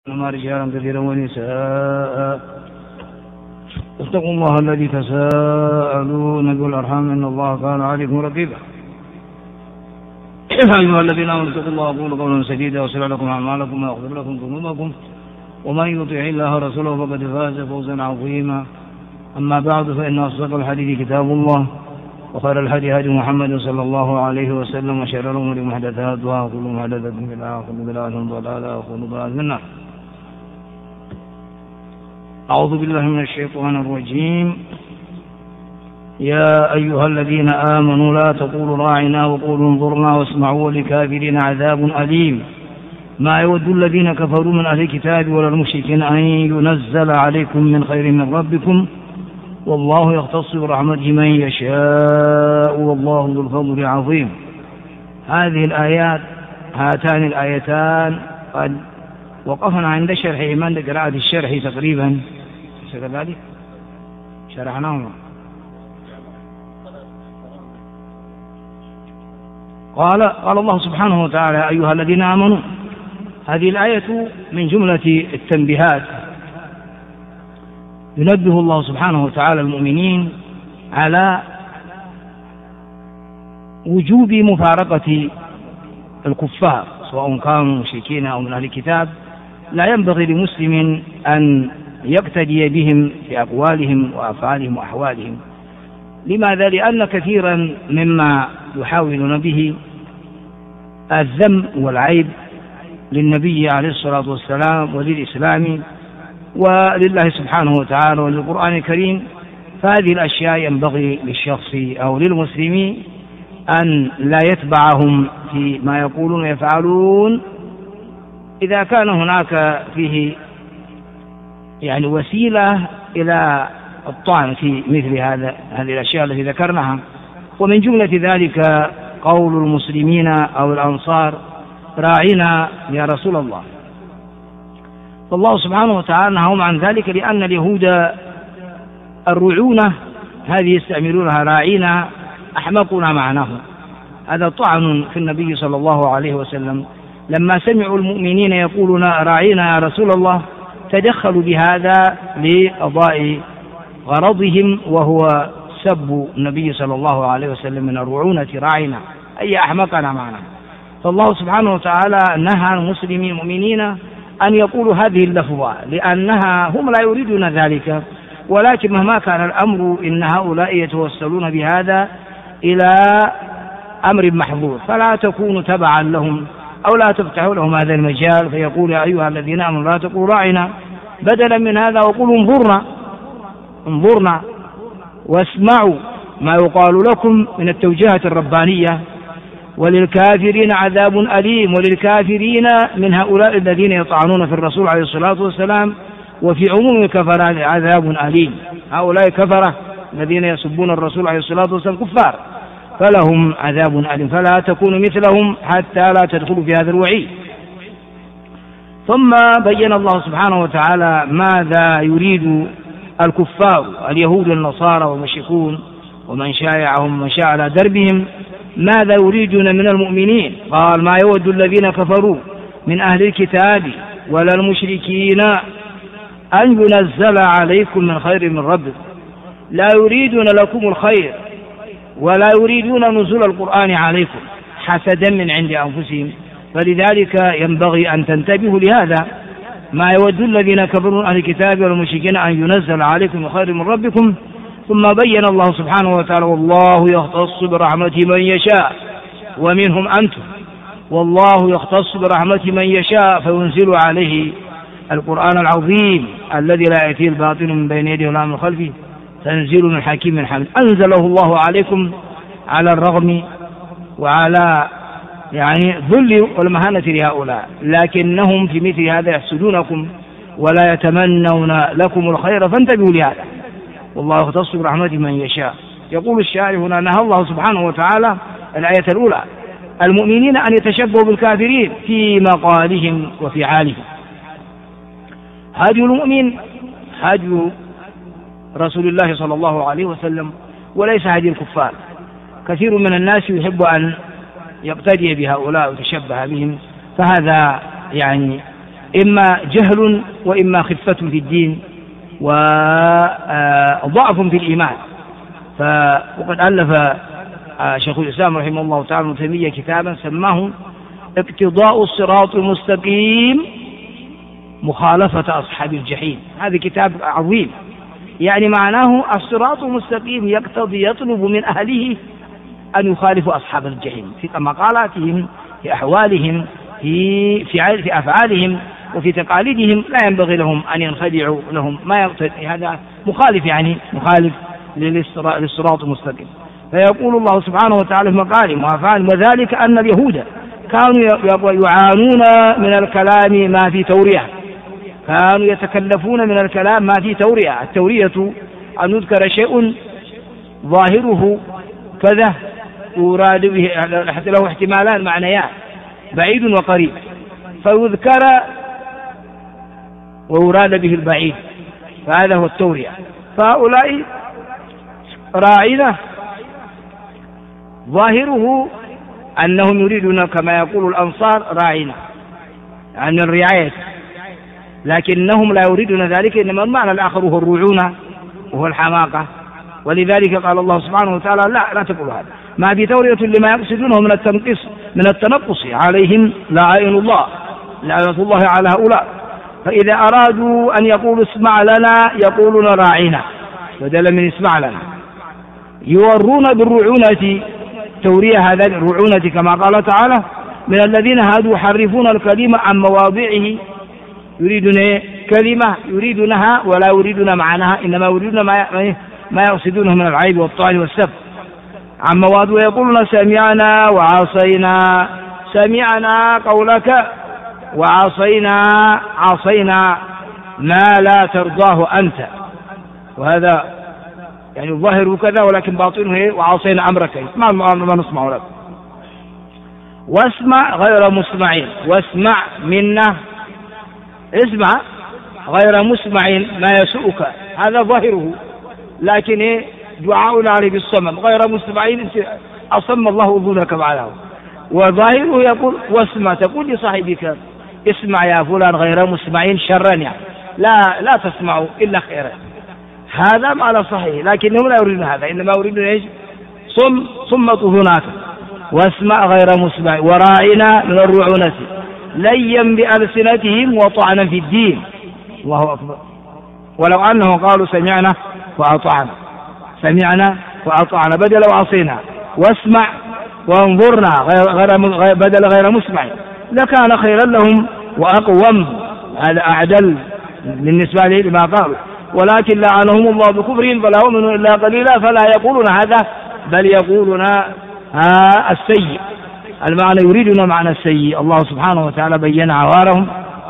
إنما رجالا كثيرا ونساء اتقوا الله الذي تساءلون به والأرحام إن الله كان عليكم رقيبا. أيها الذين آمنوا اتقوا الله وقولوا قولا سديدا يصلح لكم أعمالكم ويغفر لكم ذنوبكم ومن يطع الله ورسوله فقد فاز فوزا عظيما. أما بعد فإن أصدق الحديث كتاب الله وخير الهدي هدي محمد صلى الله عليه وسلم وشر الأمور محدثاتها وكل محدثة بدعة وكل بدعة ضلالة وكل ضلالة في النار. أعوذ بالله من الشيطان الرجيم. يا أيها الذين آمنوا لا تقولوا راعنا وقولوا انظرنا واسمعوا وللكافرين عذاب أليم. ما يود الذين كفروا من أهل الكتاب ولا المشركين أن ينزل عليكم من خير من ربكم والله يختص برحمته من يشاء والله ذو الفضل العظيم. هذه الآيات هاتان الآيتان قد وقفنا عند شرحهما عند قراءة الشرح تقريبا كذلك شرحناهما. قال الله سبحانه وتعالى أيها الذين آمنوا. هذه الآية من جملة التنبيهات ينبه الله سبحانه وتعالى المؤمنين على وجوب مفارقة الكفار سواء كانوا مشركين أو من أهل الكتاب. لا ينبغي لمسلم أن يقتدي بهم في أقوالهم وأفعالهم وأحوالهم. لماذا؟ لأن كثيرا مما يحاولون به الذم والعيب للنبي عليه الصلاة والسلام وللإسلام ولله سبحانه وتعالى وللقرآن الكريم، فهذه الأشياء ينبغي للشخص أو للمسلمين أن لا يتبعهم في ما يقولون ويفعلون إذا كان هناك فيه يعني وسيلة إلى الطعن في مثل هذه الأشياء التي ذكرناها. ومن جملة ذلك قول المسلمين أو الأنصار راعنا يا رسول الله. فالله سبحانه وتعالى نهاهم عن ذلك لأن اليهود الرعونة هذه يستعملونها راعينا أحمقنا معناه. هذا طعن في النبي صلى الله عليه وسلم. لما سمعوا المؤمنين يقولون راعينا يا رسول الله تدخلوا بهذا لقضاء غرضهم وهو سب النبي صلى الله عليه وسلم من الرعونة راعينا أي أحمقنا معنا. فالله سبحانه وتعالى نهى المسلمين المؤمنين أن يقولوا هذه اللفظة لأنها هم لا يريدون ذلك، ولكن مهما كان الأمر إن هؤلاء يتوسلون بهذا إلى أمر محظور، فلا تكونوا تبعا لهم أو لا تفتحوا لهم هذا المجال فيقول يا أيها الذين آمنوا لا تقولوا راعنا، بدلا من هذا وقولوا انظرنا واسمعوا ما يقال لكم من التوجيهات الربانية. وللكافرين عذاب أليم. وللكافرين من هؤلاء الذين يطعنون في الرسول عليه الصلاة والسلام وفي عموم الكفرة عذاب أليم. هؤلاء كفرة الذين يسبون الرسول عليه الصلاة والسلام كفار فلهم عذاب أليم، فلا تكونوا مثلهم حتى لا تدخلوا في هذا الوعيد. ثم بين الله سبحانه وتعالى ماذا يريد الكفار اليهود والنصارى والمشركون ومن شايعهم ومن شاء على دربهم ماذا يريدون من المؤمنين. قال ما يود الذين كفروا من أهل الكتاب ولا المشركين أن ينزل عليكم من خير من ربكم. لا يريدون لكم الخير ولا يريدون نزول القرآن عليكم حسدا من عند أنفسهم، فلذلك ينبغي أن تنتبهوا لهذا. ما يود الذين كفروا من أهل الكتاب والمشركين أن ينزل عليكم من خير من ربكم. ثم بين الله سبحانه وتعالى والله يختص برحمته من يشاء ومنهم أنتم. والله يختص برحمته من يشاء فينزل عليه القرآن العظيم الذي لا يأتيه الباطل من بين يديه ولا من خلفه تنزيل من حكيم حميد. أنزله الله عليكم على الرغم وعلى يعني ذل والمهانة لهؤلاء، لكنهم في مثل هذا يحسدونكم ولا يتمنون لكم الخير، فانتبهوا لهذا. والله يختص برحمته من يشاء. يقول الشاعر هنا نهى الله سبحانه وتعالى الآية الأولى المؤمنين أن يتشبهوا بالكافرين في مقالهم وفعالهم. هدي المؤمن هدي رسول الله صلى الله عليه وسلم وليس هدي الكفار. كثير من الناس يحب أن يقتدي بهؤلاء ويتشبه بهم، فهذا يعني إما جهل وإما خفة في الدين وضعف في الإيمان. وقد ألف شيخ الإسلام رحمه الله تعالى ابن تيمية كتابا سماه اقتضاء الصراط المستقيم مخالفة أصحاب الجحيم. هذا كتاب عظيم، يعني معناه الصراط المستقيم يقتضي يطلب من أهله أن يخالفوا أصحاب الجحيم في مقالاتهم، في أحوالهم، في أفعالهم، وفي تقاليدهم. لا ينبغي لهم أن ينخدعوا لهم، ما يقتضي هذا مخالف، يعني مخالف للصراط المستقيم. فيقول الله سبحانه وتعالى في مقالهم وأفعالهم: وذلك أن اليهود كانوا يعانون من الكلام ما في تورية، كانوا يتكلفون من الكلام ما في تورية. التورية أن يذكر شيء ظاهره كذا يراد به له احتمالان معنيان بعيد وقريب، فيذكر ويراد به البعيد، فهذا هو التورية. فهؤلاء راعين ظاهره أنهم يريدون كما يقول الأنصار راعين عن الرعاية، لكنهم لا يريدون ذلك، إنما المعنى الآخر هو الرعونة وهو الحماقة. ولذلك قال الله سبحانه وتعالى: لا تقولوا هذا، ما في تورية لما يقصدونه من التنقص عليهم لعائن الله، لعنة الله على هؤلاء. فإذا أرادوا أن يقولوا اسمع لنا يقولون راعنا بدلا من اسمع لنا، يورون بالرعونة تورية هذا الرعونة كما قال تعالى: من الذين هادوا يحرفون الكلمة عن مواضعه، يريدون كلمة يريدونها ولا يريدون معناها، إنما يريدون ما يقصدونه من العيب والطعن والسب عن مواضعه، ويقولون سمعنا وعصينا، سمعنا قولك وعصينا ما لا ترضاه أنت. وهذا يعني الظاهر كذا ولكن باطنه وعصينا أمرك، ما نسمع لك. واسمع غير مسمعين، واسمع منا، اسمع غير مسمع ما يسوءك، هذا ظاهره، لكن دعاؤنا عليه بالصمم غير مسمعين، أصم الله أذنك بعده. وظاهره يقول واسمع، تقول لصاحبك اسمع يا فلان غير مسمعين شرا، يعني لا تسمعوا إلا خيرا. هذا معنى صحيح، لكنهم لا يريدون هذا، إنما يريدون ايش؟ صمت أذناك. واسمع غير مسمع، وراعنا من الرعونة ليا بألسنتهم وطعنا في الدين. الله أكبر. ولو أنهم قالوا سمعنا وأطعنا، سمعنا وأطعنا بدل وعصينا، واسمع وانظرنا بدل غير مسمع، لكان خيرا لهم وأقوم، هذا أعدل بالنسبة لما قالوا. ولكن لعنهم الله بكفرهم فلا يؤمنون إلا قليلا، فلا يقولون هذا بل يقولون السيء، المعنى يريدون معنى السيء. الله سبحانه وتعالى بين عوارهم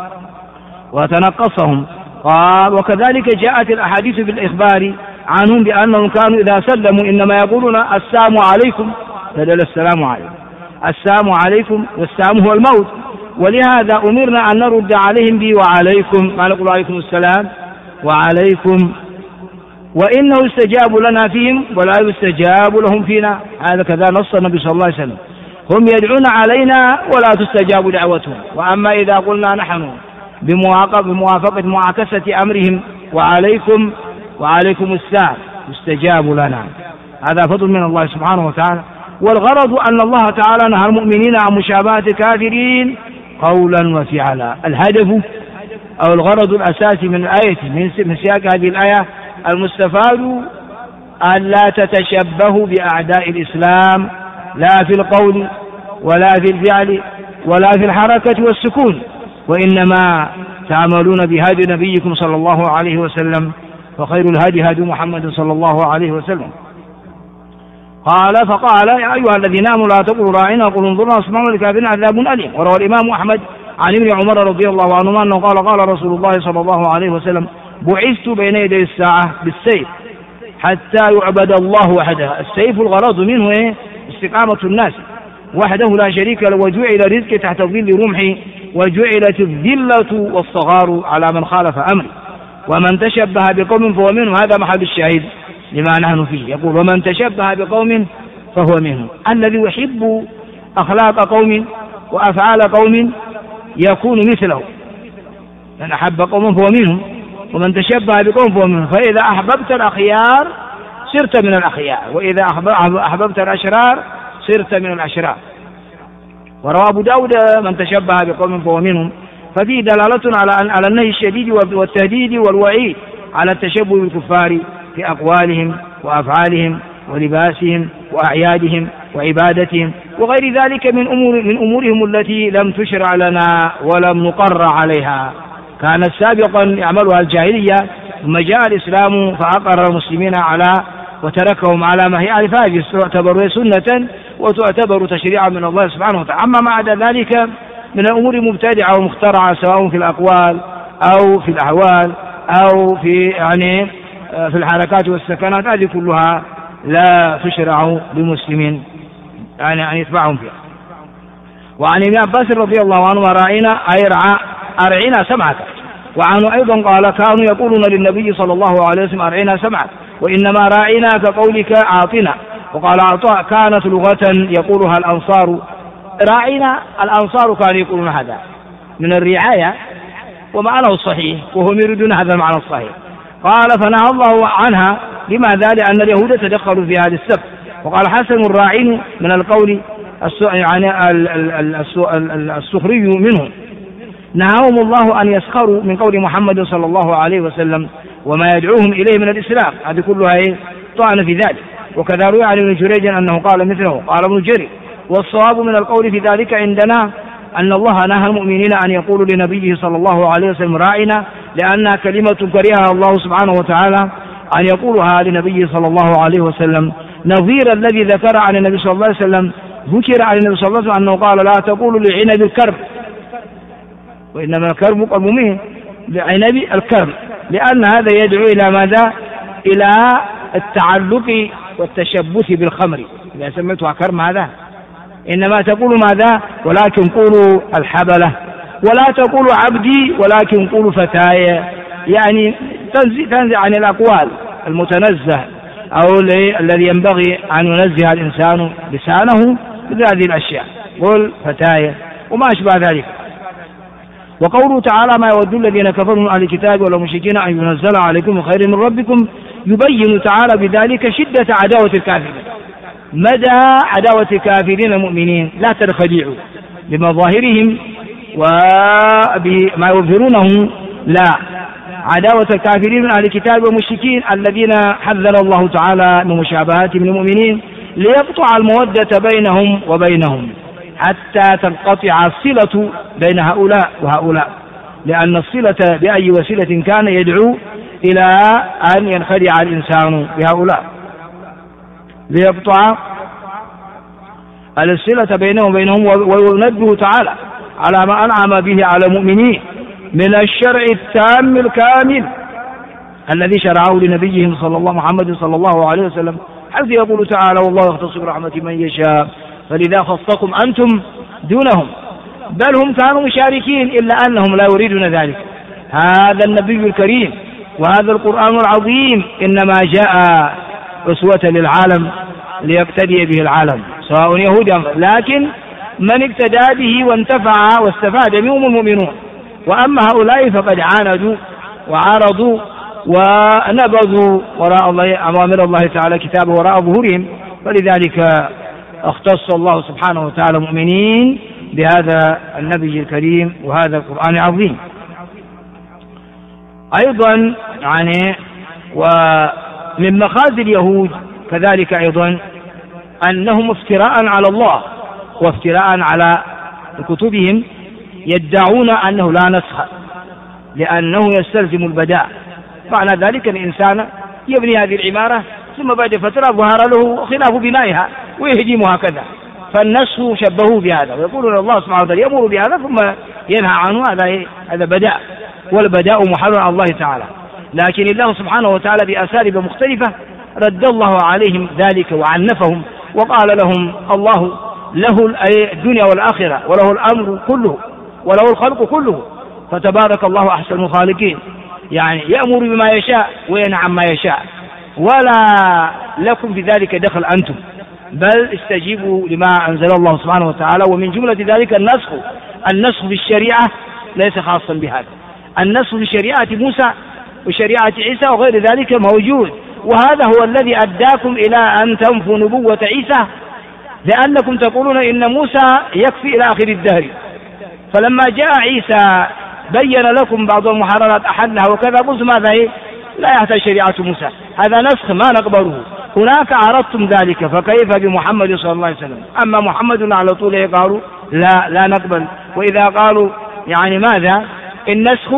وتنقصهم. قال: وكذلك جاءت الأحاديث بالإخبار عنهم بأنهم كانوا إذا سلموا إنما يقولون السلام عليكم بدل السلام عليكم، السلام عليكم، والسلام هو الموت. ولهذا أمرنا أن نرد عليهم به وعليكم، ما نقول عليكم السلام وعليكم، وإنه يستجاب لنا فيهم ولا يستجاب لهم فينا. هذا كذا نص النبي صلى الله عليه وسلم: هم يدعون علينا ولا تستجاب دعوتهم. وأما إذا قلنا نحن بموافقة معاكسة أمرهم وعليكم السلام يستجاب لنا. هذا فضل من الله سبحانه وتعالى. والغرض أن الله تعالى نهى المؤمنين عن مشابهة الكافرين قولا وفعلا. الهدف أو الغرض الأساسي من الآية من سياق هذه الآية المستفاد أن لا تتشبهوا بأعداء الإسلام، لا في القول ولا في الفعل ولا في الحركة والسكون، وإنما تعملون بهدي نبيكم صلى الله عليه وسلم، فخير الهدي هدي محمد صلى الله عليه وسلم. فقال: يا أيها الذين آمنوا لا تقولوا راعنا وقولوا انظرنا واسمعوا للكافرين عذاب أليم. وروى الإمام أحمد عن ابن عمر رضي الله عنهما أنه قال رسول الله صلى الله عليه وسلم: بعثت بين يدي الساعة بالسيف حتى يعبد الله وحده. السيف الغرض منه استقامة الناس وحده لا شريك له، وجعل رزقه تحت ظل رمحه، وجعلت الذلة والصغار على من خالف أمري، ومن تشبه بقوم فهو منه. هذا محل الشاهد لما نحن فيه. يقول: ومن تشبه بقوم فهو منه. الذي يحب أخلاق قوم وأفعال قوم يكون مثله، من أحب قوم فهو منهم ومن تشبه بقوم فهو منهم، فإذا أحببت الأخيار صرت من الأخيار، وإذا أحببت الأشرار صرت من الأشرار. وروى أبو داود من تشبه بقوم فهو منهم، ففيه دلالة على النهي الشديد والتهديد والوعيد على التشبه بالكفار في أقوالهم وأفعالهم ولباسهم وأعيادهم وعبادتهم وغير ذلك من أمورهم التي لم تشرع لنا ولم نقر عليها، كانت سابقا يعملها الجاهلية، ثم جاء الإسلام فأقر المسلمين على وتركهم على ما هي عليه، تعتبر سنة وتعتبر تشريعا من الله سبحانه وتعالى. أما ما عدا ذلك من الأمور المبتدعة ومخترعة سواء في الأقوال أو في الأحوال أو في في الحركات والسكنات، هذه كلها لا تشرع لمسلم أن يتبعهم فيها. وعن ابن عباس رضي الله عنه رأينا أي أرعنا سمعك، وعنه أيضا قال كانوا يقولون للنبي صلى الله عليه وسلم أرعنا سمعك، وإنما راعنا كقولك أعطنا. وقال عطاء كانت لغة يقولها الأنصار، راعنا الأنصار كانوا يقولون هذا من الرعاية ومعناه الصحيح، وهم يريدون هذا المعنى الصحيح. قال فنهى الله عنها، لماذا؟ لأن اليهود تدخلوا في هذا السبب. وقال حسن الراعين من القول السخري منه، نهاهم الله أن يسخروا من قول محمد صلى الله عليه وسلم وما يدعوهم إليه من الإسلام، هذه كلها طعن في ذلك. وكذا روي عن ابن جريج أنه قال مثله. قال ابن جريج والصواب من القول في ذلك عندنا أن الله نهى المؤمنين أن يقولوا لنبيه صلى الله عليه وسلم راعنا، لأنها كلمة كرهها الله سبحانه وتعالى أن يقولها لنبيه صلى الله عليه وسلم، نظير الذي ذكر عن النبي صلى الله عليه وسلم. ذكر عن النبي صلى الله عليه وسلم أنه قال لا تقولوا لعنب الكرب، وإنما الكرب قلبه لعنب الكرب، لأن هذا يدعو إلى ماذا؟ إلى التعلق والتشبث بالخمر، إذا سميتها كرم هذا. إنما تقول ماذا؟ ولكن قولوا الحبلة، ولا تقولوا عبدي ولكن قولوا فتاي، يعني تنزع عن الأقوال المتنزه أو الذي ينبغي أن ينزه الإنسان لسانه بهذه الأشياء، قل فتاي وما أشبه ذلك. وقوله تعالى ما يود الذين كفروا من أهل الكتاب ولا مشركين أن ينزل عليكم خير من ربكم، يبين تعالى بذلك شدة عداوة الكافرين، مدى عداوة الكافرين المؤمنين، لا تنخدعوا بمظاهرهم وبما يظهرونه، لا، عداوة الكافرين من أهل الكتاب والمشركين الذين حذر الله تعالى من مشابهاتهم للمؤمنين ليقطع المودة بينهم وبينهم حتى تنقطع الصلة بين هؤلاء وهؤلاء، لأن الصلة بأي وسيلة كان يدعو إلى أن ينخدع الإنسان بهؤلاء، ليقطع الصلة بينهم وبينهم. وينبه تعالى على ما أنعم به على المؤمنين من الشرع التام الكامل الذي شرعه لنبيهم محمد صلى الله عليه وسلم، حيث يقول تعالى والله يختص برحمة من يشاء فلذا خصكم أنتم دونهم، بل هم كانوا مشاركين إلا أنهم لا يريدون ذلك. هذا النبي الكريم وهذا القرآن العظيم إنما جاء أسوة للعالم ليقتدي به العالم سواء يهود أم، لكن من اقتدى به وانتفع واستفاد منهم المؤمنون. وأما هؤلاء فقد عاندوا وعارضوا ونبذوا وراء الله أوامر الله تعالى كتابه وراء ظهورهم، فلذلك اختص الله سبحانه وتعالى المؤمنين بهذا النبي الكريم وهذا القرآن العظيم. أيضا ومن مخازي اليهود كذلك أيضا أنهم افتراء على الله وافتراء على كتبهم يدعون أنه لا نسخ، لأنه يستلزم البداء. معنى ذلك الإنسان يبني هذه العمارة ثم بعد فترة ظهر له خلاف بنائها ويهدمها كذا، فالنسخ شبهوه بهذا، ويقولون الله سبحانه وتعالى يأمر بهذا ثم ينهى عنه، هذا بداء، والبداء محرم على الله تعالى. لكن الله سبحانه وتعالى بأساليب مختلفة رد الله عليهم ذلك وعنفهم وقال لهم الله له الدنيا والآخرة وله الأمر كله وله الخلق كله، فتبارك الله أحسن الخالقين، يعني يأمر بما يشاء وينهى عما يشاء، ولا لكم في ذلك دخل أنتم، بل استجيبوا لما أنزل الله سبحانه وتعالى. ومن جملة ذلك النسخ في الشريعة ليس خاصا بهذا، النسخ في شريعة موسى وشريعة عيسى وغير ذلك موجود، وهذا هو الذي أداكم إلى أن تنفوا نبوة عيسى، لأنكم تقولون إن موسى يكفي إلى آخر الدهر، فلما جاء عيسى بين لكم بعض المحررات أحلها وكذا، قلت ماذا هي؟ لا يحتاج شريعة موسى، هذا نسخ ما نقبله. هناك عرضتم ذلك، فكيف بمحمد صلى الله عليه وسلم؟ أما محمد على طول قالوا لا نقبل. وإذا قالوا يعني ماذا؟ النسخ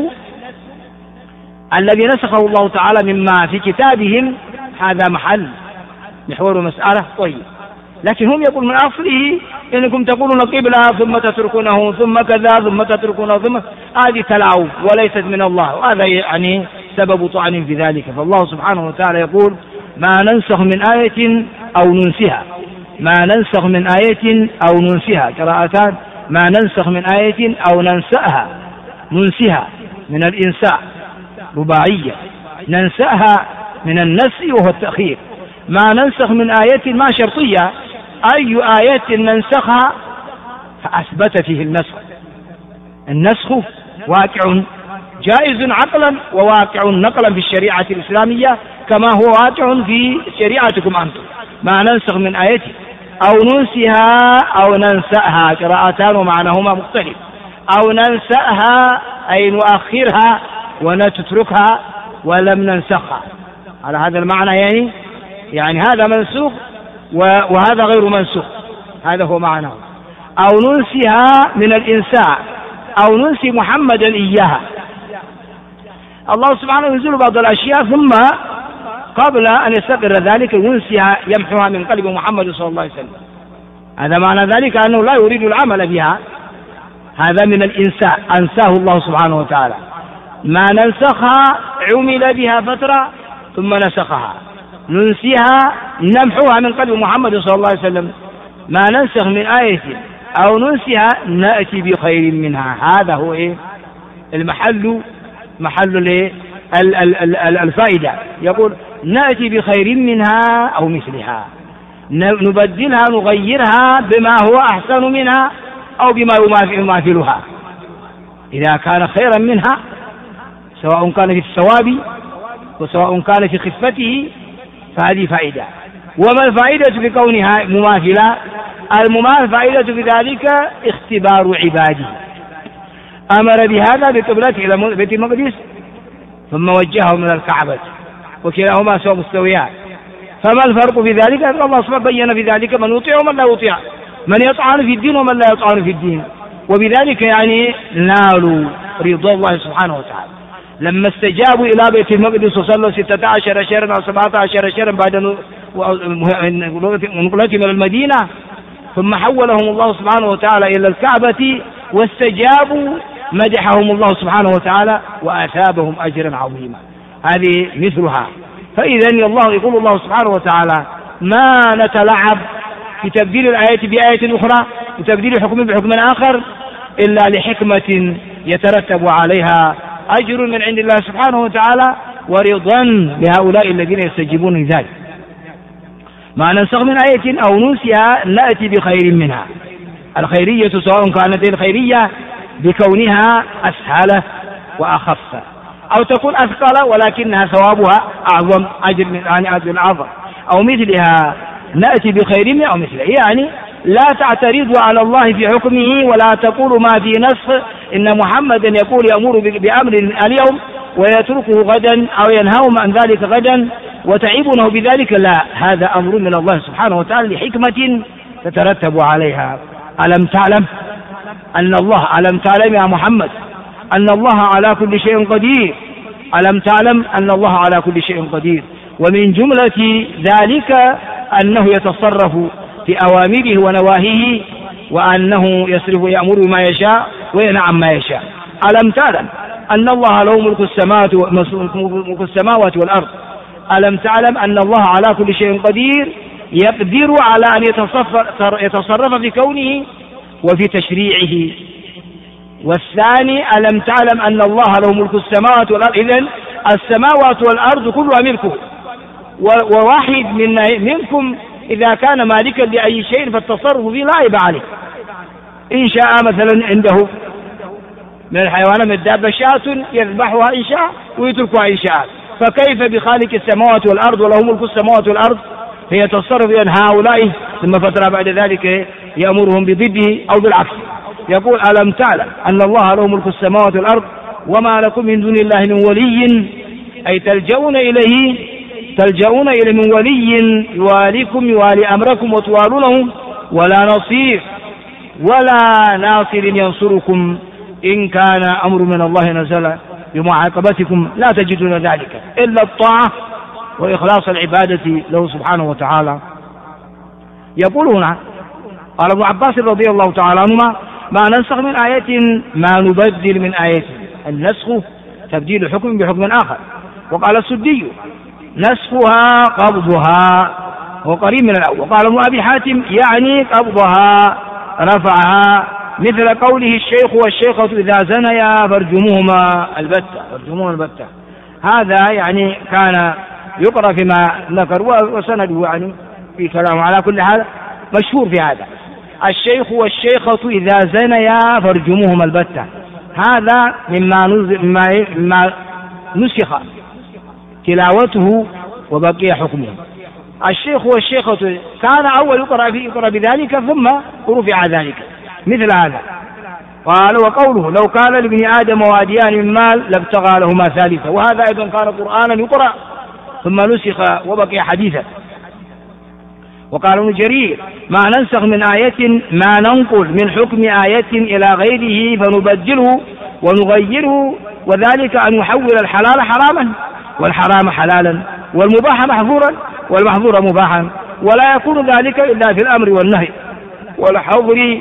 الذي نسخه الله تعالى مما في كتابهم هذا محور مسألة طيب، لكن هم يقول من أصله إنكم تقولون قبلة ثم تتركونه ثم كذا ثم تتركونه ثم، هذه تلاعب وليست من الله، وهذا يعني سبب طعن في ذلك. فالله سبحانه وتعالى يقول ما ننسخ من آية أو ننسها، ما ننسخ من آية أو ننسها، قراءتان، ما ننسخ من آية أو ننسها من الإنساء رباعية، ننسأها من النسي وهو التأخير. ما ننسخ من آية ما شرطية، أي آية ننسخها فأثبت فيه النسخ واقع جائز عقلا وواقع نقلا في الشريعة الإسلامية كما هو واقع في شريعتكم أنتم. ما ننسخ من آية أو ننسها أو ننسأها، قراءتان ومعناهما مختلف. أو ننسأها أي نؤخرها ونتركها ولم ننسخها، على هذا المعنى يعني هذا منسوخ وهذا غير منسوخ، هذا هو معناه. أو ننسها من الإنساء أو ننسي محمدا إياها. الله سبحانه ينزل بعض الأشياء ثم قبل أن يستقر ذلك ينسيها، يمحوها من قلب محمد صلى الله عليه وسلم. هذا معنى ذلك أنه لا يريد العمل بها، هذا من الإنساء، أنساه الله سبحانه وتعالى. ما ننسخها عمل بها فترة ثم نسخها، ننسيها نمحوها من قلب محمد صلى الله عليه وسلم. ما ننسخ من آية أو ننسيها نأتي بخير منها، هذا هو محل الفائدة. يقول نأتي بخير منها أو مثلها، نبدلها نغيرها بما هو أحسن منها أو بما يماثلها، إذا كان خيرا منها سواء كان في الثواب وسواء كان في خفته، فهذه فائدة. وما الفائدة في كونها مماثلة؟ الفائدة في ذلك اختبار عباده. أمر بهذا بقبلته إلى بيت المقدس ثم وجههم إلى الكعبة وكلاهما سوى مستويان، فما الفرق في ذلك؟ أن الله سبحانه بين في ذلك من يطيع ومن لا يطيع، من يطعن في الدين ومن لا يطعن في الدين، وبذلك نالوا رضا الله سبحانه وتعالى. لما استجابوا إلى بيت المقدس وصلوا 16 شهرا أو 17 شهرا بعد نقلتهم من المدينة، ثم حولهم الله سبحانه وتعالى إلى الكعبة واستجابوا، مدحهم الله سبحانه وتعالى وأثابهم أجرا عظيما. هذه مثلها. فإذا يقول الله سبحانه وتعالى ما نتلعب في تبديل الآية بآية أخرى وتبديل حكم بحكم آخر إلا لحكمة يترتب عليها أجر من عند الله سبحانه وتعالى ورضا لهؤلاء الذين يستجيبون لذلك. ما ننسخ من آية أو ننسها نأتي بخير منها. الخيرية سواء كانت الخيرية بكونها أسهل وأخف، أو تكون أثقل ولكنها ثوابها أعظم، أجر أعظم، أو مثلها نأتي بخير منها أو مثلها. يعني لا تعترضوا على الله في حكمه ولا تقولوا ما في نسخ إن محمدا يأمر بأمر اليوم ويتركه غدا أو ينهاهم عن ذلك غدا وتعيبونه بذلك. لا، هذا أمر من الله سبحانه وتعالى لحكمة تترتب عليها. ألم تعلم يا محمد أن الله على كل شيء قدير؟ ألم تعلم أن الله على كل شيء قدير؟ ومن جملة ذلك أنه يتصرف في أوامره ونواهيه، وأنه يأمر بما يشاء وينهى عما يشاء. ألم تعلم أن الله له ملك السماوات والأرض؟ ألم تعلم أن الله على كل شيء قدير، يقدر على أن يتصرف في كونه وفي تشريعه. والثاني ألم تعلم أن الله له ملك السماوات والأرض، إذن السماوات والأرض كلها ملكه، وواحد منكم إذا كان مالكا لأي شيء فالتصرف فيه لا عيب عليه. إن شاء مثلا عنده من الحيوانات من الدابة شاة يذبحها إن شاء ويتركها إن شاء، فكيف بخالق السماوات والأرض وله ملك السماوات والأرض فيتصرف أن هؤلاء ثم فترة بعد ذلك يأمرهم بضده أو بالعكس. يقول ألم تعلم أن الله له ملك السماوات والأرض وما لكم من دون الله من ولي، أي تلجؤون إليه من ولي يواليكم يوالي أمركم وتوالونه، ولا نصير ولا ناصر ينصركم إن كان أمر من الله نزل بمعاقبتكم، لا تجدون ذلك إلا الطاعة وإخلاص العبادة له سبحانه وتعالى. يقول هنا قال ابن عباس رضي الله تعالى عنهما ما ننسخ من آية ما نبدل من آية، النسخ تبديل حكم بحكم آخر. وقال السدي نسخها قبضها وقريب من الأول. وقال ابن أبي حاتم يعني قبضها رفعها، مثل قوله الشيخ والشيخة إذا زنيا فارجموهما البتة. هذا يعني كان يقرأ فيما ذكر وسنده يعني في كلام. على كل حال مشهور في هذا الشيخ والشيخة إذا زنيا فارجموهما البتة، هذا مما نسخ تلاوته وبقي حكمه. الشيخ والشيخة كان أول يقرأ بذلك ثم رفع ذلك مثل هذا. قال وقوله لو كان لابن آدم واديان من مال لابتغى لهما ثالثا، وهذا أيضا كان قرآنا يقرأ ثم نسخ وبقي حديثا. وقال ابن جرير ما ننسخ من آية ما ننقل من حكم آية إلى غيره فنبدله ونغيره، وذلك أن يحول الحلال حراما والحرام حلالا والمباح محظورا والمحظور مباحا، ولا يكون ذلك إلا في الأمر والنهي والحظر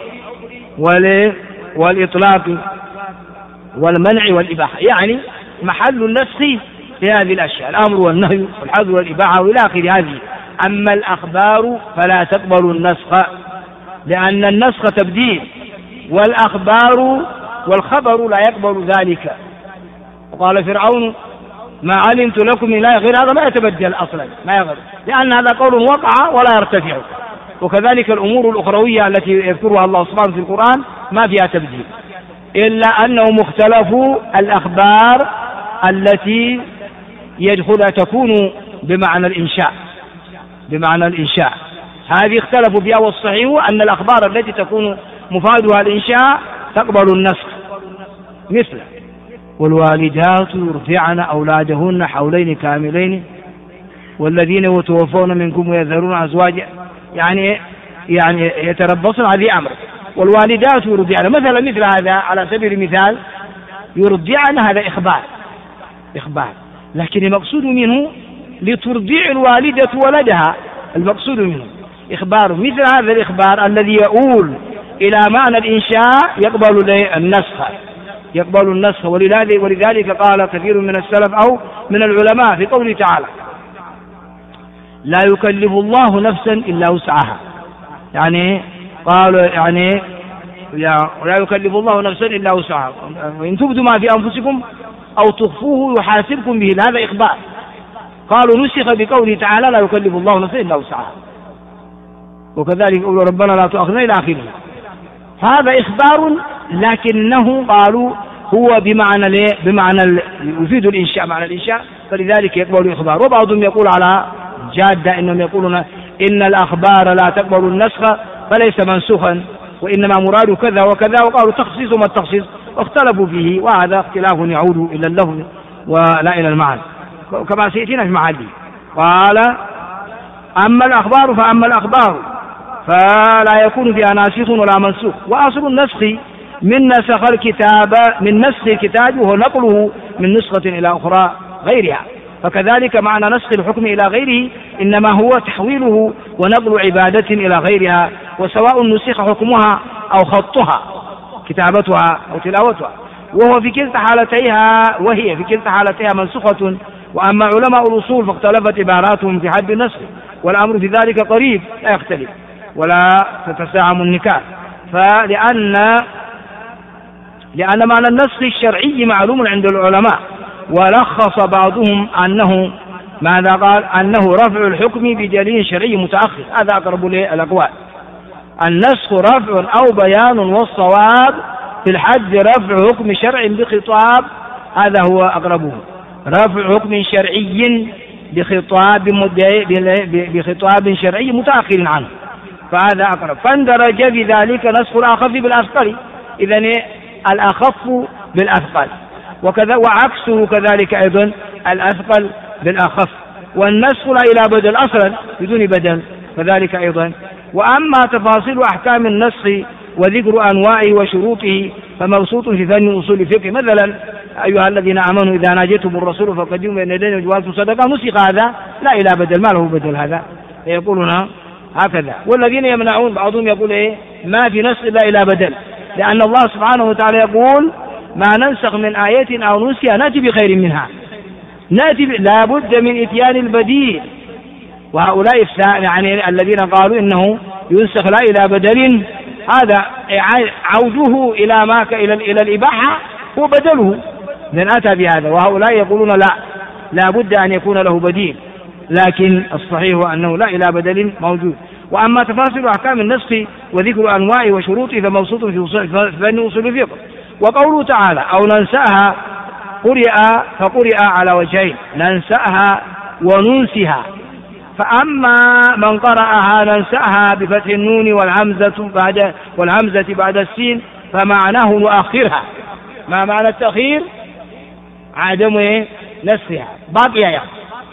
والإطلاق والمنع والإباحة، يعني محل النسخ في هذه الأشياء الأمر والنهي والحظر والإباحة وإلى آخر هذه. أما الأخبار فلا تقبل النسخ، لأن النسخ تبديل، والأخبار والخبر لا يقبل ذلك. وقال فرعون ما علمت لكم من إله غير هذا، ما يتبدل أصلا، ما يغير، لأن هذا قول وقع ولا يرتفع. وكذلك الأمور الأخروية التي يذكرها الله سبحانه في القرآن ما فيها تبديل، إلا أنه مختلف الأخبار التي تكون بمعنى الإنشاء، هذه اختلفوا فيها، والصحيح أن الأخبار التي تكون مفادها الإنشاء تقبل النسخ، مثل والوالدات يرضعن أولادهن حولين كاملين والذين يتوفون منكم ويذرون أزواجا، يعني يتربصن هذه أمر. والوالدات يرضعن مثل هذا على سبيل المثال يرضعن، هذا إخبار، لكن المقصود منه لترضع الوالدة ولدها، المقصود منه إخبار. مثل هذا الإخبار الذي يؤول إلى معنى الإنشاء يقبل النسخ. ولذلك قال كثير من السلف أو من العلماء في قوله تعالى لا يكلف الله نفسا إلا وسعها، يعني قال لا يكلف الله نفسا إلا وسعها، وإن تبدوا ما في أنفسكم أو تخفوه يحاسبكم به، هذا إخبار. قالوا نسخ بقوله تعالى لا يكلف الله نفسا إلا وسعها، وكذلك يقول ربنا لا تؤاخذنا إلى آخره، هذا إخبار، لكنه قالوا هو بمعنى يفيد الإنشاء، معنى الإنشاء، فلذلك يقبل إخبار. وبعضهم يقول على جادة إنهم يقولون إن الأخبار لا تقبل النسخ فليس منسوخا، وإنما مراد كذا وكذا، وقالوا تخصيص ما التخصيص، واختلفوا فيه، وهذا اختلاف يعود إلى اللفظ ولا إلى المعنى كما سيأتينا في معادي. قال أما الأخبار فلا يكون فيها ناسخ ولا منسوخ. وأصل النسخ من نسخ الكتاب وهو نقله من نسخة إلى أخرى غيرها، فكذلك معنى نسخ الحكم إلى غيره إنما هو تحويله ونقل عبادة إلى غيرها، وسواء نسخ حكمها أو خطها كتابتها أو تلاوتها، وهي في كلتا حالتها منسوخة. وأما علماء الأصول فاختلفت عباراتهم في حد النسخ، والأمر في ذلك قريب لا يختلف ولا تتساعم النكاح، لأن معنى النسخ الشرعي معلوم عند العلماء، ولخص بعضهم أنه ماذا قال؟ أنه رفع الحكم بدليل شرعي متأخر، هذا أقرب للأقوال. النسخ رفع أو بيان، والصواب في الحد رفع حكم شرع بخطاب، هذا هو أقربه، رفع حكم شرعي بخطاب شرعي متأخر عنه، فهذا أقرب. فاندرج بذلك نسخ الأخف بالأثقل، إذن الأخف بالأثقل، وكذا وعكسه كذلك أيضا الأثقل بالأخف، والنسخ لا إلى بدل أصلا بدون بدل كذلك أيضا. وأما تفاصيل أحكام النسخ وذكر أنواعه وشروطه فمبسوط في فن أصول الفقه. مثلا أيها الذين آمنوا إذا ناجيتم الرسول فقدموا بين يديه وجوازوا صدقة، نسخ هذا لا إلى بدل، ما له بدل هذا، يقولون هكذا. والذين يمنعون بعضهم يقول إيه ما في نسخ إلا إلى بدل، لأن الله سبحانه وتعالى يقول ما ننسخ من آية أو ننسها نأتي بخير منها، لا بد من إتيان البديل. وهؤلاء يعني الذين قالوا إنه ينسخ لا إلى بدل، هذا عوده إلى الإباحة هو بدله، لأن أتى بهذا. وهؤلاء يقولون لا بد أن يكون له بديل، لكن الصحيح أنه لا إلى بدل موجود. وأما تفاصيل أحكام النسخ وذكر أنواعه وشروطه فمبسوط في فن أصول الفقه. وقوله تعالى أو ننسأها فقرئ على وجهين، ننسأها وننسها. فأما من قرأها ننسأها بفتح النون والهمزة بعد السين فمعناه نؤخرها. ما معنى التأخير؟ عدم نسخها، باقي.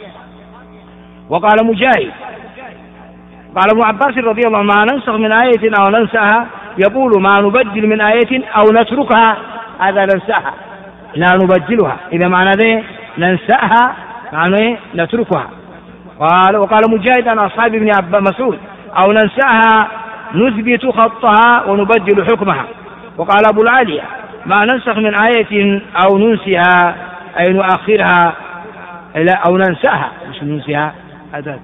وقال مجاهد قال ابن عباس رضي الله عنه ما ننسخ من آية أو ننسأها، يقول ما نبدل من آية أو نتركها، هذا ننسأها لا نبدلها. إذا معنى ذي ننسأها معنى نتركها. وقال مجاهد عن أصحاب ابن مسعود أو ننسأها نثبت خطها ونبدل حكمها. وقال أبو العالية ما ننسخ من آية أو ننسها أي نؤخرها، أو ننسأها مش ننسها. هذا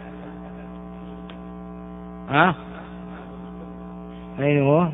أين هو؟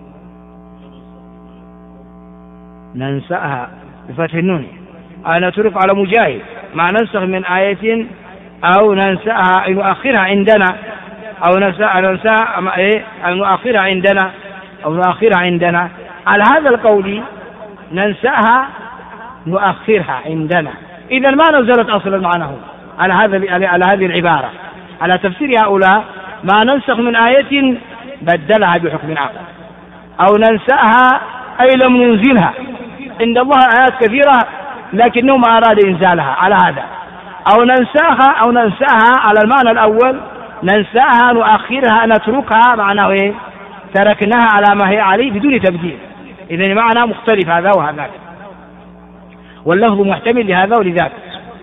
ننسأها بفتح النون. أنا ترك على مجاهد ما ننسخ من آية أو ننسأها أي نؤخرها عندنا، أو ننسأها أو نؤخرها عندنا. على هذا القول ننسأها نؤخرها عندنا، إذا ما نزلت أصلا معناه على هذه العبارة. على تفسير هؤلاء ما ننسخ من آية بدلها بحكم آخر، أو ننسأها أي لم ننزلها. عند الله آيات كثيرة لكنه ما أراد إنزالها على هذا. أو ننساها على المعنى الأول، ننساها نؤخرها نتركها، معناه إيه؟ تركناها على ما هي عليه بدون تبديل. إذن معنى مختلف هذا وهذاك، واللفظ محتمل لهذا ولذاك.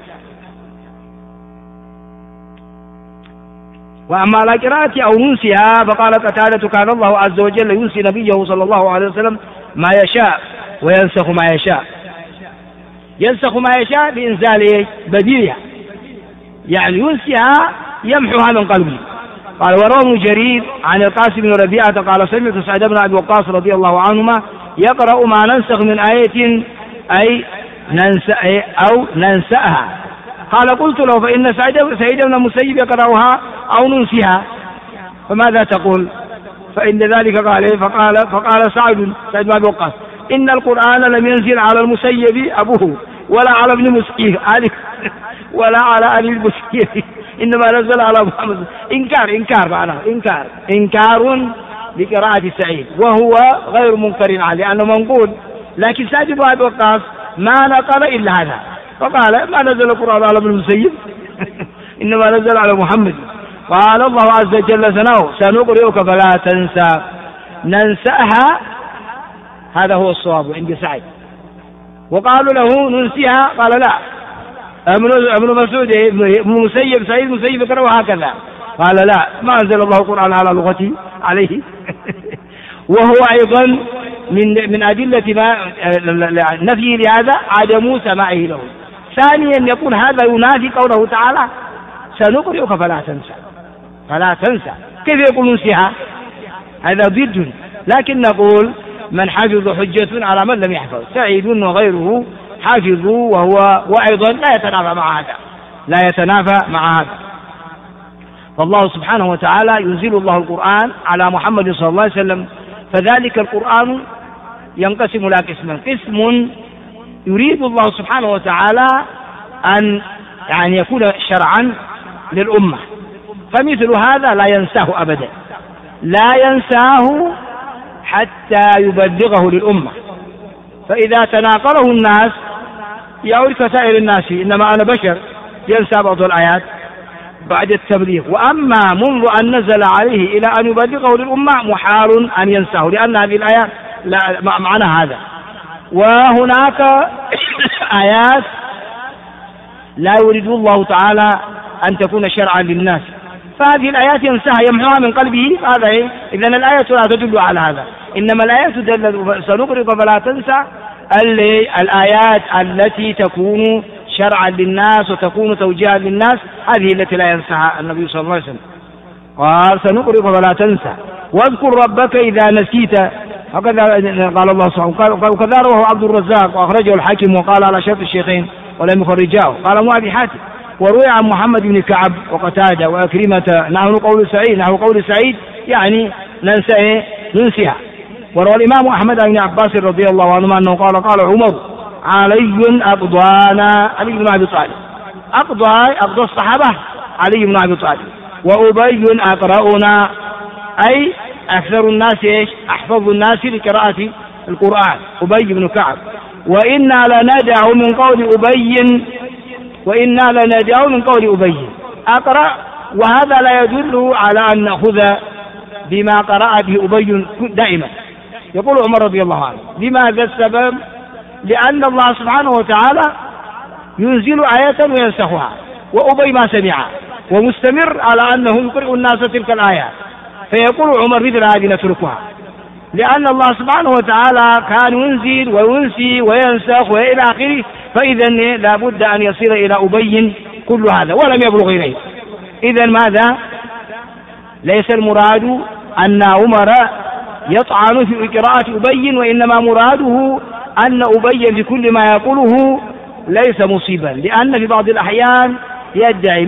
وأما على قراءة أو ننسها فقال قتادة كان الله عز وجل ينسي نبيه صلى الله عليه وسلم ما يشاء وينسخ ما يشاء. ينسخ ما يشاء بإنزال بديلها، يعني ينسيها يمحوها من قلبه. قال وروى ابن جرير عن القاسم بن ربيعة قال سمعت سعد بن أبي وقاص رضي الله عنهما يقرأ ما ننسخ من آية أي أو ننسأها. قال قلت له فإن سعيد بن المسيب يقرأها أو ننسيها، فماذا تقول؟ فإن ذلك فقال سعد بن أبي وقاص إن القرآن لم ينزل على المسيب أبوه ولا على ابن مسيب ولا على أبي المسيب، إنما نزل على محمد. إنكار معناه إنكار بقراءة سعيد، وهو غير منكر عليه لأنه منقول. لكن سعد بن أبي وقاص ما نقل إلا هذا، فقال ما نزل القرآن على ابن المسيب إنما نزل على محمد. قال الله عز وجل سنقرئك فلا تنسى. ننسأها هذا هو الصواب عند سعيد. وقالوا له ننسيها قال لا. ابن مسعود ابن مسيب سعيد مسيب يقرأ هكذا، قال لا ما أنزل الله القرآن على لغتي عليه وهو أيضا من أدلة ما نفيه لهذا عدم سماعه له. ثانيا يقول هذا ينافي قوله تعالى سنقرئك فلا تنسى. كيف يقول ننسيها؟ هذا ضد. لكن نقول من حفظ حجة على من لم يحفظ. سعيد وغيره حافظوا وأيضا لا يتنافى مع هذا. فالله سبحانه وتعالى ينزل الله القرآن على محمد صلى الله عليه وسلم، فذلك القرآن ينقسم إلى قسمين: قسم يريد الله سبحانه وتعالى أن يعني يكون شرعا للأمة، فمثل هذا لا ينساه أبدا، لا ينساه حتى يبلغه للأمة، فإذا تناقله الناس يعود كسائر الناس، إنما أنا بشر، ينسى بعض الآيات بعد التبليغ. وأما منذ أن نزل عليه إلى أن يبلغه للأمة محال أن ينساه، لأن هذه الآيات لا معنى هذا. وهناك آيات لا يريد الله تعالى أن تكون شرعا للناس، فهذه الآيات ينساها يمحوها من قلبه، هذا إذن الآية لا تدل على هذا، إنما الآيات تدل سنقرئك فلا تنسى الآيات التي تكون شرعا للناس وتكون توجيها للناس، هذه التي لا ينساها النبي صلى الله عليه وسلم. قال سنقرئك فلا تنسى واذكر ربك إذا نسيت، هكذا قال الله سبحانه وكذا رواه عبد الرزاق وأخرجه الحاكم وقال على شرط الشيخين ولم يخرجاه. قال أبو أبي حاتم وروي عن محمد بن كعب وقتادة وأكرمة نحو قول سعيد يعني ننسيها. وروى الإمام أحمد بن عباس رضي الله عنهما أنه قال عمر علي أقضانا علي بن أبي طالب، أقضى الصحابة علي بن أبي طالب، وأبي أقرأنا أي أكثر الناس أحفظ الناس لقراءة القرآن أبي بن كعب، وإنا لندع من قول أبي أقرأ، وهذا لا يدل على أن نأخذ بما قرأ به أبي دائما. يقول عمر رضي الله عنه لماذا السبب؟ لأن الله سبحانه وتعالى ينزل آية وينسخها، وأبي ما سمعها ومستمر على أنه يقرئ الناس تلك الآيات، فيقول عمر مثل هذه نتركها، لأن الله سبحانه وتعالى كان ينزل وينسي وينسخ وإلى آخره، فإذا لا بد أن يصير إلى أبي كل هذا ولم يبلغ إليه. إذا ماذا؟ ليس المراد أن عمر يطعن في قراءة أبي، وإنما مراده أن أبي في كل ما يقوله ليس مصيبا، لأن في بعض الأحيان يدعي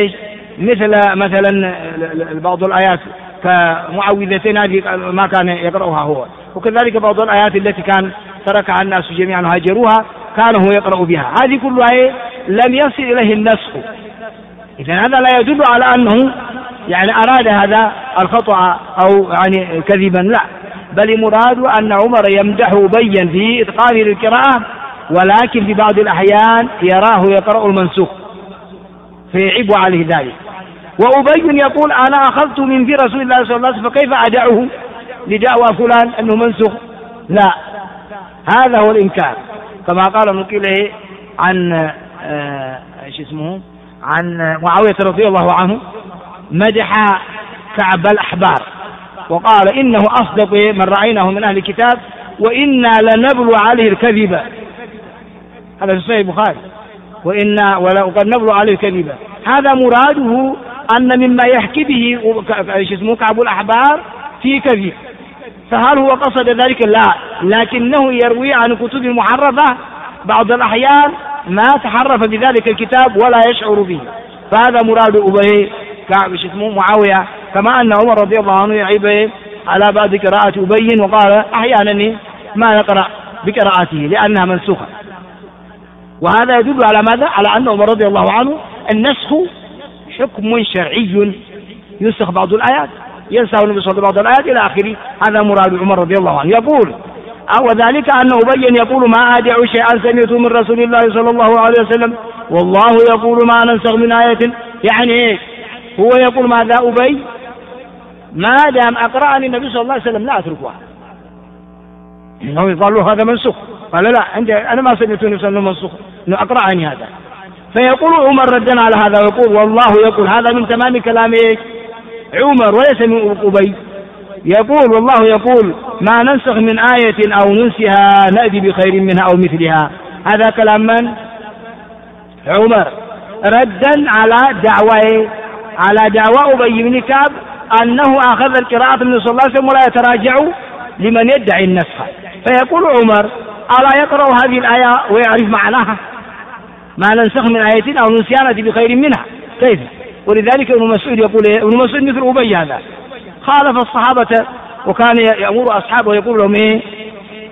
مثلا بعض الآيات كمعوذتين هذه ما كان يقرأها هو، وكذلك بعض الآيات التي كان تركها الناس جميعا وهاجروها كان هو يقرأ بها، هذه كلها لم يصل إليه النسخ. إذن هذا لا يدل على أنه يعني أراد هذا الخطأ أو يعني كذبا، لا، بل مراد أن عمر يمدح أبيا في إتقانه للقراءة، ولكن في بعض الأحيان يراه يقرأ المنسوخ فيعيب عليه ذلك. وأبي يقول أنا أخذت من في رسول الله صلى الله عليه وسلم فكيف أدعه لدعوى فلان أنه منسوخ؟ لا، هذا هو الإنكار، كما قال نقيله عن عن معاوية رضي الله عنه مدح كعب الأحبار وقال إنه أصدق من رأيناه من أهل الكتاب وإنا لنبلو عليه الكذب، هذا في صحيح البخاري، وقد نبلو عليه الكذب، هذا مراده أن مما يحكي به كعب الأحبار في كذب، فهل هو قصد ذلك؟ لا، لكنه يروي عن كتب محرفة بعض الأحيان ما تحرف بذلك الكتاب ولا يشعر به، فهذا مراد أبي كعب معاوية، كما أن عمر رضي الله عنه يعيب على بعض قراءة أبي وقال أحيانا ما نقرأ بقراءته لأنها منسوخة. وهذا يدل على ماذا؟ على أن عمر رضي الله عنه النسخ حكم شرعي، ينسخ بعض الآيات، ينسخ النبي صلى الله عليه وسلم بعض الآيات إلى آخره، هذا مراد عمر رضي الله عنه. يقول وذلك أن أبي يقول ما أدع شيئا سمعته من رسول الله صلى الله عليه وسلم والله يقول ما ننسخ من آية، يعني هو يقول ماذا أبي؟ ما دام أقرأني النبي صلى الله عليه وسلم لا أتركها، إنه يقال له هذا منسوخ، قال لا أنا ما سمعت النبي صلى الله عليه وسلم منسوخ، إنه أقرأني هذا. فيقول عمر ردا على هذا ويقول والله يقول، هذا من تمام كلام عمر وليس من أبي، يقول والله يقول ما ننسخ من آية أو ننسها نأتي بخير منها أو مثلها، هذا كلام من؟ عمر، ردا على دعوى أبي بن كعب أنه أخذ القراءة من صلى الله عليه وسلم ولا يتراجع لمن يدعي النسخ. فيقول عمر ألا يقرأ هذه الآية ويعرف معناها؟ ما ننسخ من آية أو ننسها نأتي بخير منها، كيف؟ ولذلك ابن مسعود يقول ابن مسعود مثل أبي هذا خالف الصحابة وكان يأمر أصحابه يقول لهم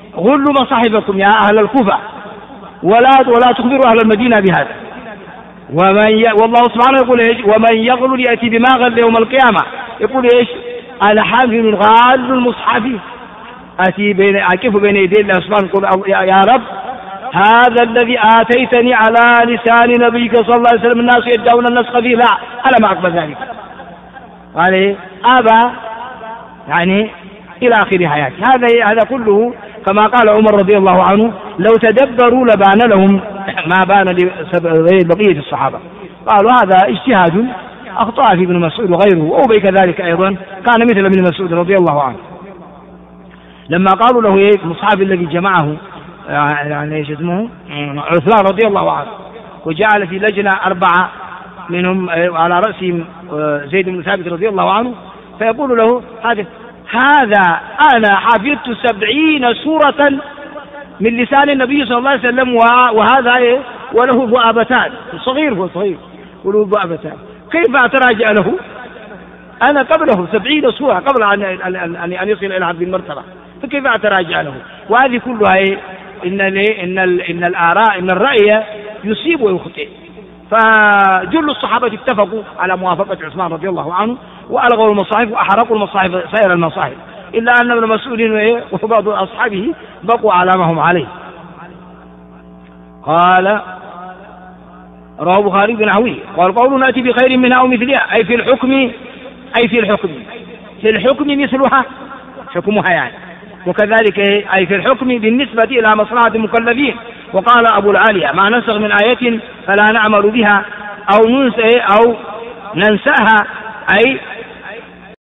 غلوا مصاحبكم يا أهل الكوفة ولا تخبروا أهل المدينة بهذا. والله سبحانه يقول إيش؟ ومن يغل يأتي بما غل يوم القيامة. يقول إيش؟ أنا حامل غال المصحف أقف بين يدي الله سبحانه يقول يا رب هذا الذي آتيتني على لسان نبيك صلى الله عليه وسلم الناس يدعون النسخ فيه، لا أنا ما أقبل ذلك. قال أبا يعني إلى آخر حياتي. هذا كله كما قال عمر رضي الله عنه لو تدبروا لبان لهم ما بان لبقية الصحابة. قالوا هذا اجتهاد أخطأ في ابن مسعود وغيره، وأبي كذلك أيضا كان مثل ابن مسعود رضي الله عنه لما قالوا له إيه المصحف الذي جمعه يعني ايش اسمه عثمان رضي الله عنه، وجعل في لجنة 4 منهم على رأسهم زيد بن ثابت رضي الله عنه، فيقول له هذا أنا حفظت 70 سورة من لسان النبي صلى الله عليه وسلم وهذا وله ذؤابتان، صغير هو صغير وله ذؤابتان، كيف أتراجع له؟ أنا قبله 70 سورة قبل أن يصل إلى هذه المرتبة، فكيف أتراجع له؟ وهذه كلها إن الآراء إن الرأي يصيب ويخطئ. فجل الصحابة اتفقوا على موافقة عثمان رضي الله عنه وألغوا المصاحف وأحرقوا المصاحف سائر المصاحف، إلا أن ابن مسعود وبعض أصحابه بقوا على ما هم عليه. قال رواه البخاري بنحوه قال قوله نأتي بخير منها أو مثلها أي في الحكم مثلها حكمها يعني، وكذلك أي في الحكم بالنسبة إلى مصلحة المكلفين. وقال أبو العالية ما نسخ من آية فلا نعمل بها أو ننساها أي